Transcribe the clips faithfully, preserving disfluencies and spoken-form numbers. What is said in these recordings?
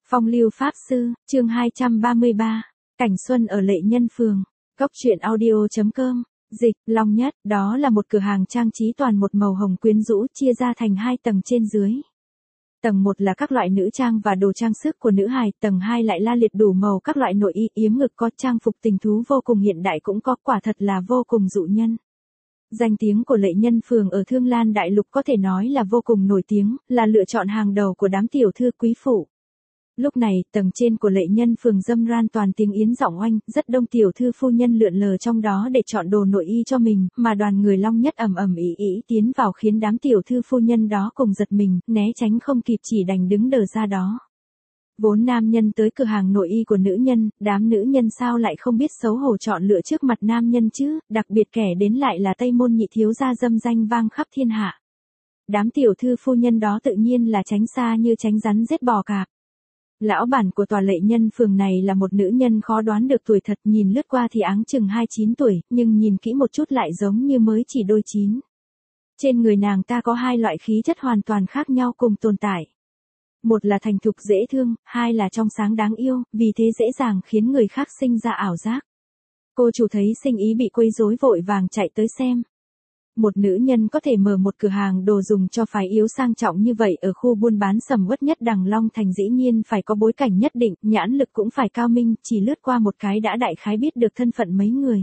Phong lưu pháp sư, chương hai trăm ba mươi ba, cảnh xuân ở Lệ Nhân Phường, cốc truyện audio chấm com, dịch, Long Nhất, đó là một cửa hàng trang trí toàn một màu hồng quyến rũ chia ra thành hai tầng trên dưới. Tầng một là các loại nữ trang và đồ trang sức của nữ hài, tầng hai lại la liệt đủ màu các loại nội y, yếm ngực có, trang phục tình thú vô cùng hiện đại cũng có, quả thật là vô cùng dụ nhân. Danh tiếng của Lệ Nhân Phường ở Thương Lan Đại Lục có thể nói là vô cùng nổi tiếng, là lựa chọn hàng đầu của đám tiểu thư quý phụ. Lúc này, tầng trên của Lệ Nhân Phường râm ran toàn tiếng yến giọng oanh, rất đông tiểu thư phu nhân lượn lờ trong đó để chọn đồ nội y cho mình, mà đoàn người Long Nhất ầm ầm ĩ ĩ tiến vào khiến đám tiểu thư phu nhân đó cùng giật mình, né tránh không kịp chỉ đành đứng đờ ra đó. Vốn nam nhân tới cửa hàng nội y của nữ nhân, đám nữ nhân sao lại không biết xấu hổ chọn lựa trước mặt nam nhân chứ, đặc biệt kẻ đến lại là Tây Môn Nhị thiếu gia dâm danh vang khắp thiên hạ. Đám tiểu thư phu nhân đó tự nhiên là tránh xa như tránh rắn giết bò cạp. Lão bản của tòa Lệ Nhân Phường này là một nữ nhân khó đoán được tuổi thật, nhìn lướt qua thì áng chừng hai mươi chín tuổi, nhưng nhìn kỹ một chút lại giống như mới chỉ đôi chín. Trên người nàng ta có hai loại khí chất hoàn toàn khác nhau cùng tồn tại. Một là thành thục dễ thương, hai là trong sáng đáng yêu, vì thế dễ dàng khiến người khác sinh ra ảo giác. Cô chủ thấy sinh ý bị quấy rối vội vàng chạy tới xem. Một nữ nhân có thể mở một cửa hàng đồ dùng cho phái yếu sang trọng như vậy ở khu buôn bán sầm uất nhất Đằng Long Thành, dĩ nhiên phải có bối cảnh nhất định, nhãn lực cũng phải cao minh, chỉ lướt qua một cái đã đại khái biết được thân phận mấy người.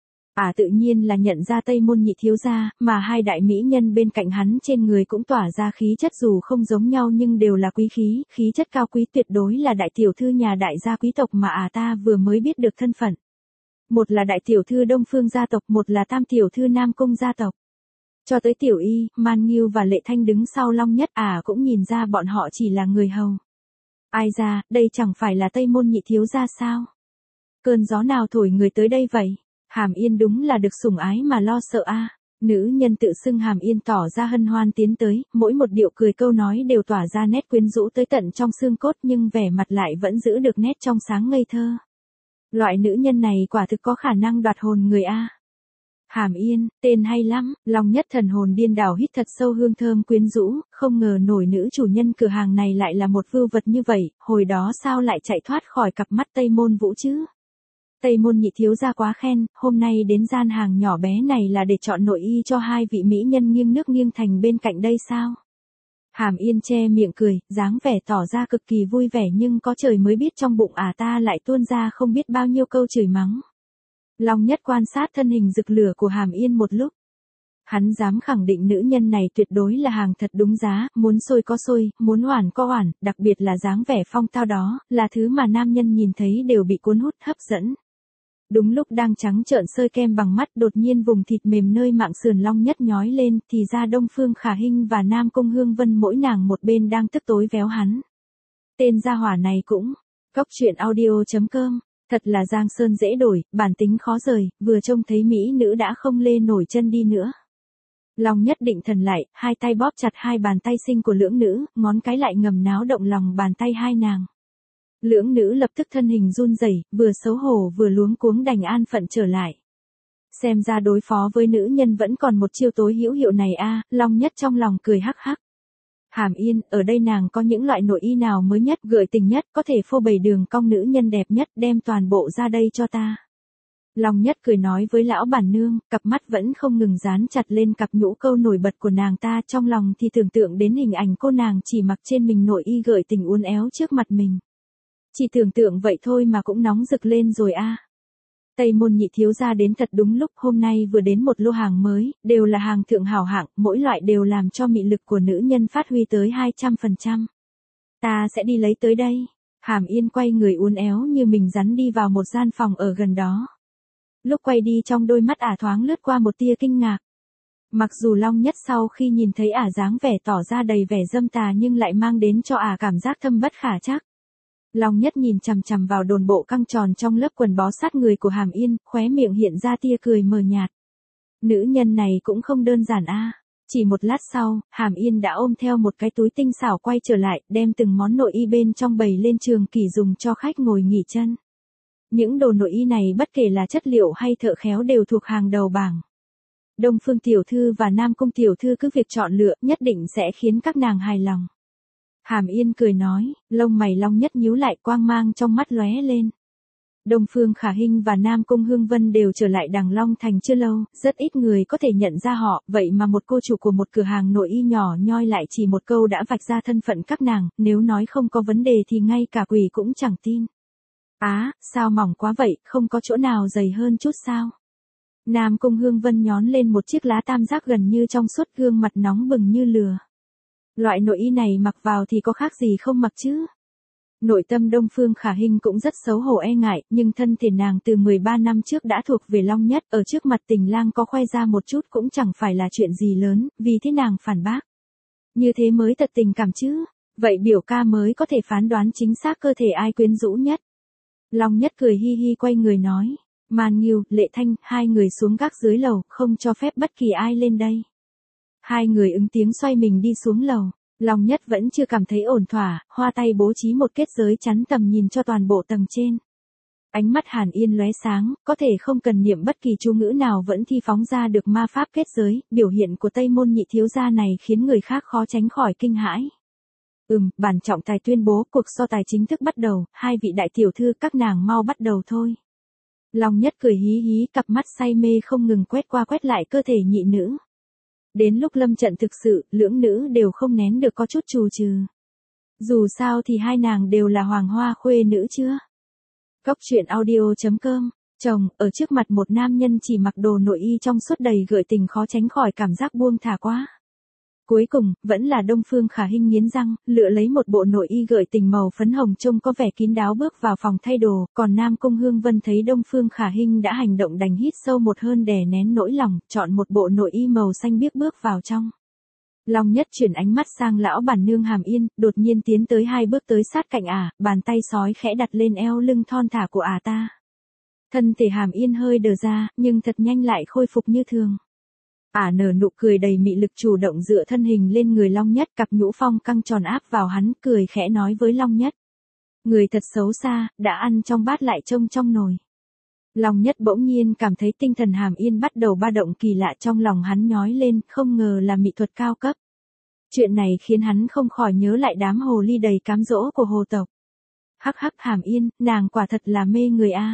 À tự nhiên là nhận ra Tây Môn Nhị thiếu gia, mà hai đại mỹ nhân bên cạnh hắn trên người cũng tỏa ra khí chất dù không giống nhau nhưng đều là quý khí, khí chất cao quý, tuyệt đối là đại tiểu thư nhà đại gia quý tộc mà à ta vừa mới biết được thân phận. Một là đại tiểu thư Đông Phương gia tộc, một là tam tiểu thư Nam Cung gia tộc. Cho tới Tiểu Y, Man Nghiêu và Lệ Thanh đứng sau Long Nhất à cũng nhìn ra bọn họ chỉ là người hầu. Ai ra, đây chẳng phải là Tây Môn Nhị thiếu gia sao? Cơn gió nào thổi người tới đây vậy? Hàm Yên đúng là được sủng ái mà lo sợ a. À. Nữ nhân tự xưng Hàm Yên tỏ ra hân hoan tiến tới, mỗi một điệu cười câu nói đều tỏa ra nét quyến rũ tới tận trong xương cốt nhưng vẻ mặt lại vẫn giữ được nét trong sáng ngây thơ. Loại nữ nhân này quả thực có khả năng đoạt hồn người a. À. Hàm Yên, tên hay lắm, Long Nhất thần hồn điên đảo hít thật sâu hương thơm quyến rũ, không ngờ nổi nữ chủ nhân cửa hàng này lại là một vưu vật như vậy, hồi đó sao lại chạy thoát khỏi cặp mắt Tây Môn Vũ chứ? Tây Môn Nhị thiếu gia quá khen, hôm nay đến gian hàng nhỏ bé này là để chọn nội y cho hai vị mỹ nhân nghiêng nước nghiêng thành bên cạnh đây sao? Hàm Yên che miệng cười, dáng vẻ tỏ ra cực kỳ vui vẻ nhưng có trời mới biết trong bụng à ta lại tuôn ra không biết bao nhiêu câu chửi mắng. Long Nhất quan sát thân hình rực lửa của Hàm Yên một lúc. Hắn dám khẳng định nữ nhân này tuyệt đối là hàng thật đúng giá, muốn xôi có xôi, muốn oản có oản, đặc biệt là dáng vẻ phong tao đó, là thứ mà nam nhân nhìn thấy đều bị cuốn hút hấp dẫn. Đúng lúc đang trắng trợn sơi kem bằng mắt, đột nhiên vùng thịt mềm nơi mạng sườn Long Nhất nhói lên, thì ra Đông Phương Khả Hinh và Nam Cung Hương Vân mỗi nàng một bên đang tức tối véo hắn. Tên gia hỏa này cũng, cốc truyện audio chấm com. Thật là giang sơn dễ đổi, bản tính khó rời, vừa trông thấy mỹ nữ đã không lê nổi chân đi nữa. Long Nhất định thần lại, hai tay bóp chặt hai bàn tay xinh của lưỡng nữ, ngón cái lại ngầm náo động lòng bàn tay hai nàng. Lưỡng nữ lập tức thân hình run rẩy, vừa xấu hổ vừa luống cuống đành an phận trở lại. Xem ra đối phó với nữ nhân vẫn còn một chiêu tối hữu hiệu này a. À, Long Nhất trong lòng cười hắc hắc. Hàm Yên, ở đây nàng có những loại nội y nào mới nhất, gợi tình nhất, có thể phô bày đường cong nữ nhân đẹp nhất, đem toàn bộ ra đây cho ta. Long Nhất cười nói với lão bản nương, cặp mắt vẫn không ngừng dán chặt lên cặp nhũ câu nổi bật của nàng ta, trong lòng thì tưởng tượng đến hình ảnh cô nàng chỉ mặc trên mình nội y gợi tình uốn éo trước mặt mình. Chỉ tưởng tượng vậy thôi mà cũng nóng rực lên rồi a. À. Tây Môn Nhị thiếu gia đến thật đúng lúc, hôm nay vừa đến một lô hàng mới, đều là hàng thượng hảo hạng, mỗi loại đều làm cho mị lực của nữ nhân phát huy tới hai trăm phần trăm. Ta sẽ đi lấy tới đây. Hàm Yên quay người uốn éo như mình rắn đi vào một gian phòng ở gần đó. Lúc quay đi trong đôi mắt ả thoáng lướt qua một tia kinh ngạc. Mặc dù Long Nhất sau khi nhìn thấy ả dáng vẻ tỏ ra đầy vẻ dâm tà nhưng lại mang đến cho ả cảm giác thâm bất khả trắc. Long Nhất nhìn chằm chằm vào đồn bộ căng tròn trong lớp quần bó sát người của Hàm Yên, khóe miệng hiện ra tia cười mờ nhạt. Nữ nhân này cũng không đơn giản a. À. Chỉ một lát sau, Hàm Yên đã ôm theo một cái túi tinh xảo quay trở lại, đem từng món nội y bên trong bày lên trường kỷ dùng cho khách ngồi nghỉ chân. Những đồ nội y này bất kể là chất liệu hay thợ khéo đều thuộc hàng đầu bảng. Đông Phương tiểu thư và Nam Cung tiểu thư cứ việc chọn lựa, nhất định sẽ khiến các nàng hài lòng. Hàm Yên cười nói, lông mày Long Nhất nhíu lại, quang mang trong mắt lóe lên. Đông Phương Khả Hinh và Nam Cung Hương Vân đều trở lại Đằng Long Thành chưa lâu, rất ít người có thể nhận ra họ, vậy mà một cô chủ của một cửa hàng nội y nhỏ nhoi lại chỉ một câu đã vạch ra thân phận các nàng, nếu nói không có vấn đề thì ngay cả quỷ cũng chẳng tin. Á, sao mỏng quá vậy, không có chỗ nào dày hơn chút sao? Nam Cung Hương Vân nhón lên một chiếc lá tam giác gần như trong suốt, gương mặt nóng bừng như lửa. Loại nội y này mặc vào thì có khác gì không mặc chứ? Nội tâm Đông Phương Khả Hinh cũng rất xấu hổ e ngại, nhưng thân thể nàng từ mười ba năm trước đã thuộc về Long Nhất, ở trước mặt Tình Lang có khoe ra một chút cũng chẳng phải là chuyện gì lớn, vì thế nàng phản bác. Như thế mới thật tình cảm chứ, vậy biểu ca mới có thể phán đoán chính xác cơ thể ai quyến rũ nhất. Long Nhất cười hi hi quay người nói, Man Nghiêu, Lệ Thanh, hai người xuống gác dưới lầu, không cho phép bất kỳ ai lên đây. Hai người ứng tiếng xoay mình đi xuống lầu. Long Nhất vẫn chưa cảm thấy ổn thỏa, hoa tay bố trí một kết giới chắn tầm nhìn cho toàn bộ tầng trên. Ánh mắt Hàn Yên lóe sáng, có thể không cần niệm bất kỳ chú ngữ nào vẫn thi phóng ra được ma pháp kết giới, biểu hiện của Tây Môn Nhị thiếu gia này khiến người khác khó tránh khỏi kinh hãi. Ừm, bản trọng tài tuyên bố cuộc so tài chính thức bắt đầu, hai vị đại tiểu thư các nàng mau bắt đầu thôi. Long Nhất cười hí hí, cặp mắt say mê không ngừng quét qua quét lại cơ thể nhị nữ. Đến lúc lâm trận thực sự, lưỡng nữ đều không nén được có chút trù trừ. Dù sao thì hai nàng đều là hoàng hoa khuê nữ chưa? Cốc truyện audio chấm com, chồng, ở trước mặt một nam nhân chỉ mặc đồ nội y trong suốt đầy gợi tình khó tránh khỏi cảm giác buông thả quá. Cuối cùng, vẫn là Đông Phương Khả Hinh nghiến răng, lựa lấy một bộ nội y gợi tình màu phấn hồng trông có vẻ kín đáo bước vào phòng thay đồ, còn Nam Cung Hương Vân thấy Đông Phương Khả Hinh đã hành động đành hít sâu một hơi đè nén nỗi lòng, chọn một bộ nội y màu xanh biếc bước vào trong. Long Nhất chuyển ánh mắt sang lão bản nương Hàm Yên, đột nhiên tiến tới hai bước tới sát cạnh ả, bàn tay sói khẽ đặt lên eo lưng thon thả của ả ta. Thân thể Hàm Yên hơi đờ ra, nhưng thật nhanh lại khôi phục như thường. Ả nở nụ cười đầy mị lực chủ động dựa thân hình lên người Long Nhất, cặp nhũ phong căng tròn áp vào hắn, cười khẽ nói với Long Nhất. Người thật xấu xa, đã ăn trong bát lại trông trong nồi. Long Nhất bỗng nhiên cảm thấy tinh thần Hàm Yên bắt đầu ba động kỳ lạ, trong lòng hắn nhói lên, không ngờ là mỹ thuật cao cấp. Chuyện này khiến hắn không khỏi nhớ lại đám hồ ly đầy cám dỗ của hồ tộc. Hắc hắc Hàm Yên, nàng quả thật là mê người a.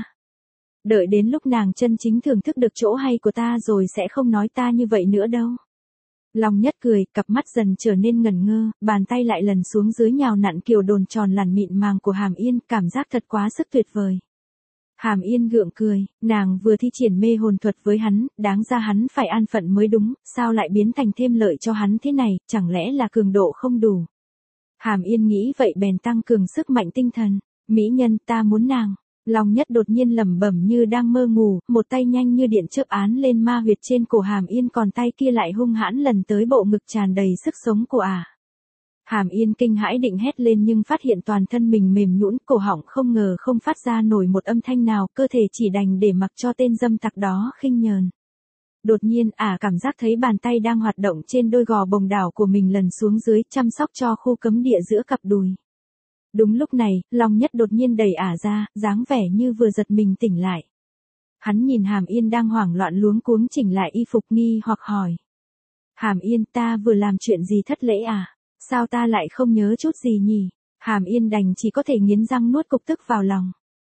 Đợi đến lúc nàng chân chính thưởng thức được chỗ hay của ta rồi sẽ không nói ta như vậy nữa đâu. Long Nhất cười, cặp mắt dần trở nên ngẩn ngơ, bàn tay lại lần xuống dưới nhào nặn kiểu đồn tròn lằn mịn màng của Hàm Yên, cảm giác thật quá sức tuyệt vời. Hàm Yên gượng cười, nàng vừa thi triển mê hồn thuật với hắn, đáng ra hắn phải an phận mới đúng, sao lại biến thành thêm lợi cho hắn thế này, chẳng lẽ là cường độ không đủ. Hàm Yên nghĩ vậy bèn tăng cường sức mạnh tinh thần, mỹ nhân ta muốn nàng. Long Nhất đột nhiên lẩm bẩm như đang mơ ngủ, một tay nhanh như điện chớp án lên ma huyệt trên cổ Hàm Yên, còn tay kia lại hung hãn lần tới bộ ngực tràn đầy sức sống của ả. À. Hàm Yên kinh hãi định hét lên nhưng phát hiện toàn thân mình mềm nhũn, cổ họng không ngờ không phát ra nổi một âm thanh nào, cơ thể chỉ đành để mặc cho tên dâm tặc đó khinh nhờn. Đột nhiên ả à cảm giác thấy bàn tay đang hoạt động trên đôi gò bồng đảo của mình lần xuống dưới, chăm sóc cho khu cấm địa giữa cặp đùi. Đúng lúc này, Long Nhất đột nhiên đẩy ả ra, dáng vẻ như vừa giật mình tỉnh lại. Hắn nhìn Hàm Yên đang hoảng loạn luống cuống chỉnh lại y phục nghi hoặc hỏi. Hàm Yên, ta vừa làm chuyện gì thất lễ à? Sao ta lại không nhớ chút gì nhỉ? Hàm Yên đành chỉ có thể nghiến răng nuốt cục tức vào lòng.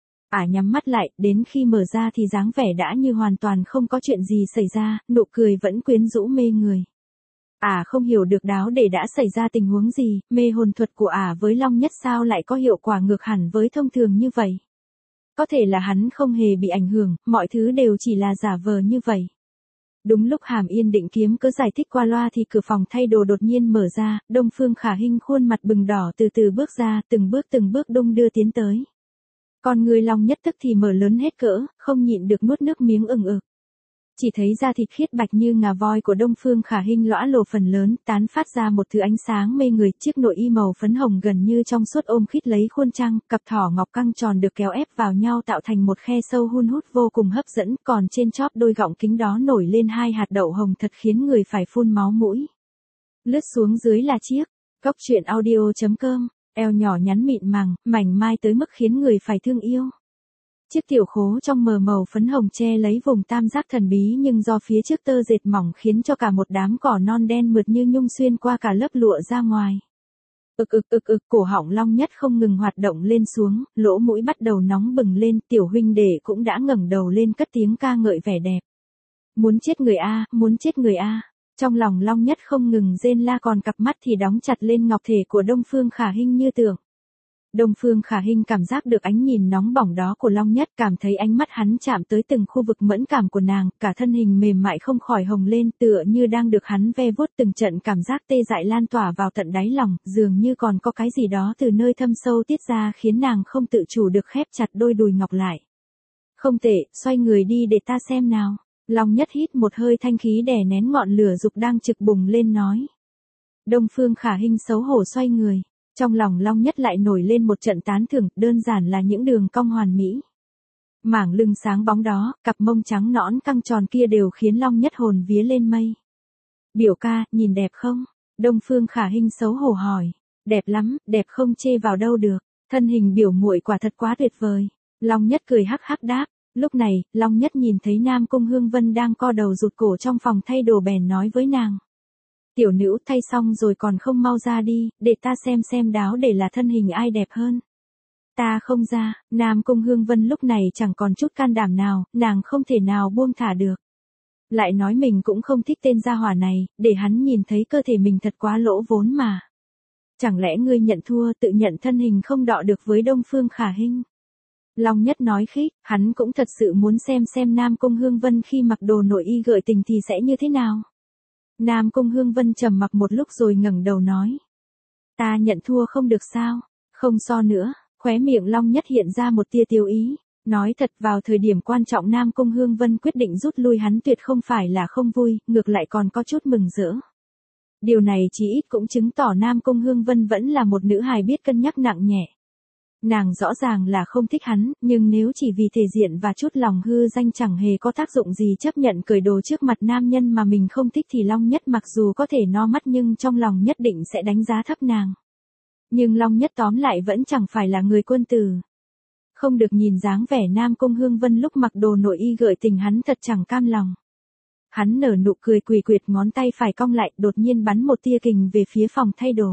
Ả nhắm mắt lại, đến khi mở ra thì dáng vẻ đã như hoàn toàn không có chuyện gì xảy ra, nụ cười vẫn quyến rũ mê người. Ả à không hiểu được đáo để đã xảy ra tình huống gì, mê hồn thuật của Ả à với Long Nhất sao lại có hiệu quả ngược hẳn với thông thường như vậy. Có thể là hắn không hề bị ảnh hưởng, mọi thứ đều chỉ là giả vờ như vậy. Đúng lúc Hàm Yên định kiếm cớ giải thích qua loa thì cửa phòng thay đồ đột nhiên mở ra, Đông Phương Khả Hinh khuôn mặt bừng đỏ từ từ bước ra, từng bước từng bước đung đưa tiến tới. Còn người Long Nhất tức thì mở lớn hết cỡ, không nhịn được nuốt nước miếng ừng ực. Chỉ thấy da thịt khiết bạch như ngà voi của Đông Phương Khả Hinh lõa lồ phần lớn, tán phát ra một thứ ánh sáng mê người, chiếc nội y màu phấn hồng gần như trong suốt ôm khít lấy khuôn trăng, cặp thỏ ngọc căng tròn được kéo ép vào nhau tạo thành một khe sâu hun hút vô cùng hấp dẫn, còn trên chóp đôi gọng kính đó nổi lên hai hạt đậu hồng thật khiến người phải phun máu mũi. Lướt xuống dưới là chiếc cốc truyện audio chấm com, eo nhỏ nhắn mịn màng, mảnh mai tới mức khiến người phải thương yêu. Chiếc tiểu khố trong mờ màu phấn hồng che lấy vùng tam giác thần bí nhưng do phía trước tơ dệt mỏng khiến cho cả một đám cỏ non đen mượt như nhung xuyên qua cả lớp lụa ra ngoài. Ực ực ực ực, cổ họng Long Nhất không ngừng hoạt động lên xuống, lỗ mũi bắt đầu nóng bừng lên, tiểu huynh đệ cũng đã ngẩng đầu lên cất tiếng ca ngợi vẻ đẹp. Muốn chết người a, muốn chết người a. Trong lòng Long Nhất không ngừng rên la, còn cặp mắt thì đóng chặt lên ngọc thể của Đông Phương Khả Hinh như tưởng. Đông Phương Khả Hinh cảm giác được ánh nhìn nóng bỏng đó của Long Nhất, cảm thấy ánh mắt hắn chạm tới từng khu vực mẫn cảm của nàng, cả thân hình mềm mại không khỏi hồng lên, tựa như đang được hắn ve vuốt, từng trận cảm giác tê dại lan tỏa vào tận đáy lòng, dường như còn có cái gì đó từ nơi thâm sâu tiết ra khiến nàng không tự chủ được khép chặt đôi đùi ngọc lại. Không tệ, xoay người đi để ta xem nào. Long Nhất hít một hơi thanh khí đè nén ngọn lửa dục đang trực bùng lên nói. Đông Phương Khả Hinh xấu hổ xoay người. Trong lòng Long Nhất lại nổi lên một trận tán thưởng, đơn giản là những đường cong hoàn mỹ. Mảng lưng sáng bóng đó, cặp mông trắng nõn căng tròn kia đều khiến Long Nhất hồn vía lên mây. Biểu ca, nhìn đẹp không? Đông Phương Khả Hinh xấu hổ hỏi. Đẹp lắm, đẹp không chê vào đâu được. Thân hình biểu muội quả thật quá tuyệt vời. Long Nhất cười hắc hắc đáp. Lúc này, Long Nhất nhìn thấy Nam Cung Hương Vân đang co đầu rụt cổ trong phòng thay đồ bèn nói với nàng. Tiểu nữ thay xong rồi còn không mau ra đi, để ta xem xem đáo để là thân hình ai đẹp hơn. Ta không ra, Nam Cung Hương Vân lúc này chẳng còn chút can đảm nào, nàng không thể nào buông thả được. Lại nói mình cũng không thích tên gia hỏa này, để hắn nhìn thấy cơ thể mình thật quá lỗ vốn mà. Chẳng lẽ ngươi nhận thua, tự nhận thân hình không đọ được với Đông Phương Khả Hinh? Long Nhất nói khích, hắn cũng thật sự muốn xem xem Nam Cung Hương Vân khi mặc đồ nội y gợi tình thì sẽ như thế nào. Nam Cung Hương Vân trầm mặc một lúc rồi ngẩng đầu nói. Ta nhận thua không được sao? Không so nữa, khóe miệng Long Nhất hiện ra một tia tiêu ý. Nói thật, vào thời điểm quan trọng Nam Cung Hương Vân quyết định rút lui, hắn tuyệt không phải là không vui, ngược lại còn có chút mừng rỡ. Điều này chỉ ít cũng chứng tỏ Nam Cung Hương Vân vẫn là một nữ hài biết cân nhắc nặng nhẹ. Nàng rõ ràng là không thích hắn, nhưng nếu chỉ vì thể diện và chút lòng hư danh chẳng hề có tác dụng gì chấp nhận cởi đồ trước mặt nam nhân mà mình không thích thì Long Nhất mặc dù có thể no mắt nhưng trong lòng nhất định sẽ đánh giá thấp nàng. Nhưng Long Nhất tóm lại vẫn chẳng phải là người quân tử. Không được nhìn dáng vẻ Nam Cung Hương Vân lúc mặc đồ nội y gợi tình, hắn thật chẳng cam lòng. Hắn nở nụ cười quỷ quyệt, ngón tay phải cong lại, đột nhiên bắn một tia kình về phía phòng thay đồ.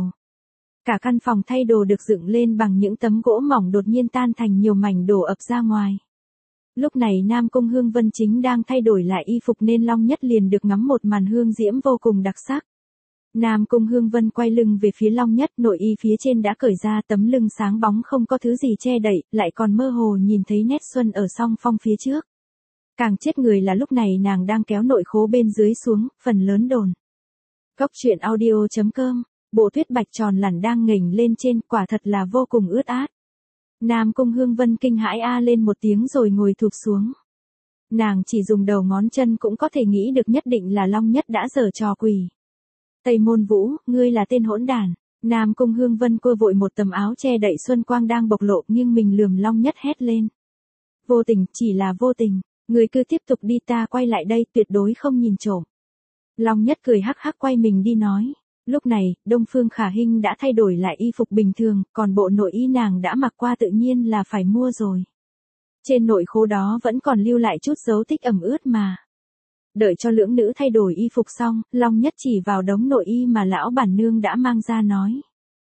Cả căn phòng thay đồ được dựng lên bằng những tấm gỗ mỏng đột nhiên tan thành nhiều mảnh đổ ập ra ngoài. Lúc này Nam Cung Hương Vân chính đang thay đổi lại y phục nên Long Nhất liền được ngắm một màn hương diễm vô cùng đặc sắc. Nam Cung Hương Vân quay lưng về phía Long Nhất, nội y phía trên đã cởi ra, tấm lưng sáng bóng không có thứ gì che đậy, lại còn mơ hồ nhìn thấy nét xuân ở song phong phía trước. Càng chết người là lúc này nàng đang kéo nội khố bên dưới xuống, phần lớn đồn. Cốc truyện audio chấm com. Bộ tuyết bạch tròn lẳn đang nghềnh lên trên, quả thật là vô cùng ướt át. Nam Cung Hương Vân kinh hãi a lên một tiếng rồi ngồi thụp xuống. Nàng chỉ dùng đầu ngón chân cũng có thể nghĩ được nhất định là Long Nhất đã giở trò quỷ. Tây Môn Vũ, ngươi là tên hỗn đản. Nam Cung Hương Vân cua vội một tấm áo che đậy xuân quang đang bộc lộ, nhưng mình lườm Long Nhất hét lên. Vô tình, chỉ là vô tình, ngươi cứ tiếp tục đi, ta quay lại đây, tuyệt đối không nhìn trộm. Long Nhất cười hắc hắc quay mình đi nói. Lúc này, Đông Phương Khả Hinh đã thay đổi lại y phục bình thường, còn bộ nội y nàng đã mặc qua tự nhiên là phải mua rồi. Trên nội khố đó vẫn còn lưu lại chút dấu tích ẩm ướt mà. Đợi cho lưỡng nữ thay đổi y phục xong, Long Nhất chỉ vào đống nội y mà lão bản nương đã mang ra nói.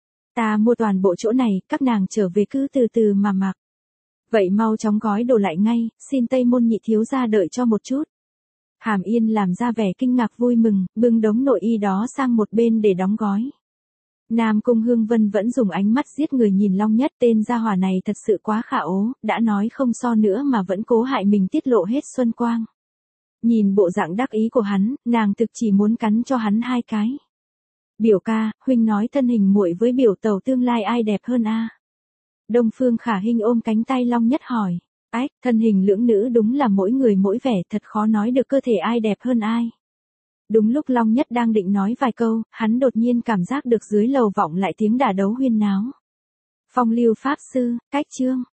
Ta mua toàn bộ chỗ này, các nàng trở về cứ từ từ mà mặc. Vậy mau chóng gói đồ lại ngay, xin Tây Môn nhị thiếu gia đợi cho một chút. Hàm Yên làm ra vẻ kinh ngạc vui mừng, bưng đống nội y đó sang một bên để đóng gói. Nam Cung Hương Vân vẫn dùng ánh mắt giết người nhìn Long Nhất, tên gia hỏa này thật sự quá khả ố, đã nói không so nữa mà vẫn cố hại mình tiết lộ hết xuân quang. Nhìn bộ dạng đắc ý của hắn, nàng thực chỉ muốn cắn cho hắn hai cái. Biểu ca, huynh nói thân hình muội với biểu tẩu tương lai ai đẹp hơn a? Đông Phương Khả Hinh ôm cánh tay Long Nhất hỏi. Ách, thân hình lưỡng nữ đúng là mỗi người mỗi vẻ, thật khó nói được cơ thể ai đẹp hơn ai. Đúng lúc Long Nhất đang định nói vài câu, hắn đột nhiên cảm giác được dưới lầu vọng lại tiếng đả đấu huyên náo. Phong Lưu pháp sư, cách chương.